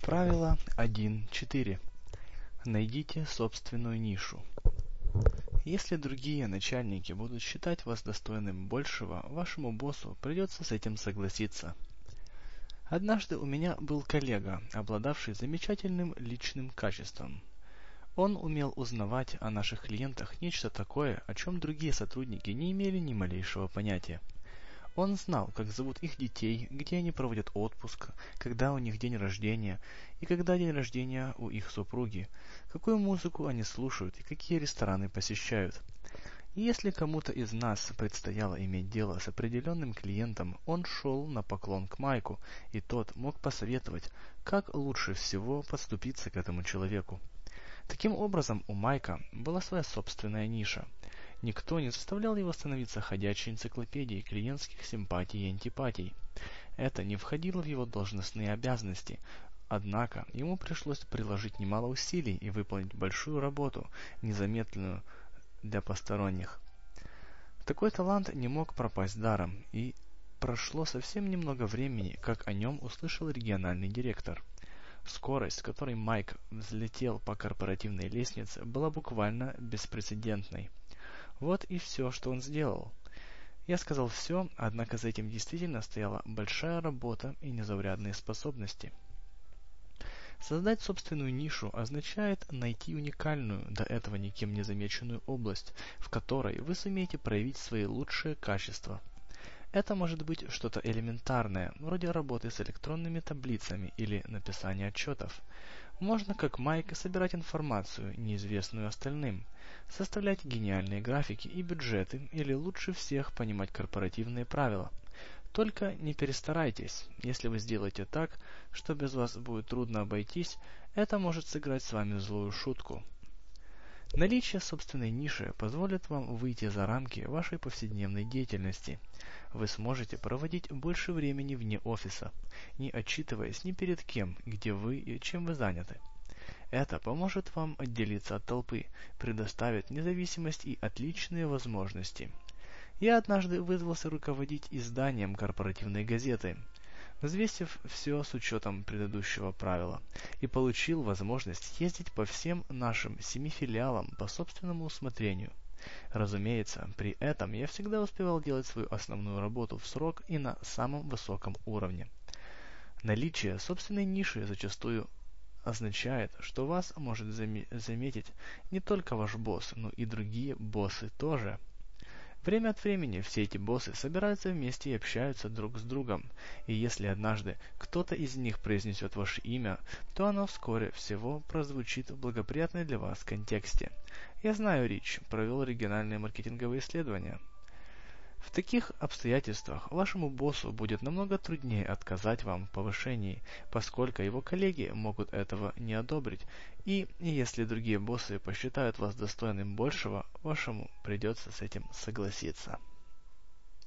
Правило 1.4. Найдите собственную нишу. Если другие начальники будут считать вас достойным большего, вашему боссу придется с этим согласиться. Однажды у меня был коллега, обладавший замечательным личным качеством. Он умел узнавать о наших клиентах нечто такое, о чем другие сотрудники не имели ни малейшего понятия. Он знал, как зовут их детей, где они проводят отпуск, когда у них день рождения и когда день рождения у их супруги, какую музыку они слушают и какие рестораны посещают. И если кому-то из нас предстояло иметь дело с определенным клиентом, он шел на поклон к Майку, и тот мог посоветовать, как лучше всего подступиться к этому человеку. Таким образом, у Майка была своя собственная ниша. Никто не заставлял его становиться ходячей энциклопедией клиентских симпатий и антипатий. Это не входило в его должностные обязанности, однако ему пришлось приложить немало усилий и выполнить большую работу, незаметную для посторонних. Такой талант не мог пропасть даром, и прошло совсем немного времени, как о нем услышал региональный директор. Скорость, с которой Майк взлетел по корпоративной лестнице, была буквально беспрецедентной. Вот и все, что он сделал. Я сказал все, однако за этим действительно стояла большая работа и незаурядные способности. Создать собственную нишу означает найти уникальную, до этого никем не замеченную область, в которой вы сумеете проявить свои лучшие качества. Это может быть что-то элементарное, вроде работы с электронными таблицами или написания отчетов. Можно, как Майк, собирать информацию, неизвестную остальным, составлять гениальные графики и бюджеты или лучше всех понимать корпоративные правила. Только не перестарайтесь. Если вы сделаете так, что без вас будет трудно обойтись, это может сыграть с вами злую шутку. Наличие собственной ниши позволит вам выйти за рамки вашей повседневной деятельности. Вы сможете проводить больше времени вне офиса, не отчитываясь ни перед кем, где вы и чем вы заняты. Это поможет вам отделиться от толпы, предоставит независимость и отличные возможности. Я однажды вызвался руководить изданием корпоративной газеты, взвесив все с учетом предыдущего правила, и получил возможность ездить по всем нашим 7 филиалам по собственному усмотрению. Разумеется, при этом я всегда успевал делать свою основную работу в срок и на самом высоком уровне. Наличие собственной ниши зачастую означает, что вас может заметить не только ваш босс, но и другие боссы тоже. Время от времени все эти боссы собираются вместе и общаются друг с другом, и если однажды кто-то из них произнесет ваше имя, то оно вскоре всего прозвучит в благоприятной для вас контексте. Я знаю, Рич провел региональные маркетинговые исследования. В таких обстоятельствах вашему боссу будет намного труднее отказать вам в повышении, поскольку его коллеги могут этого не одобрить, и если другие боссы посчитают вас достойным большего, вашему придется с этим согласиться.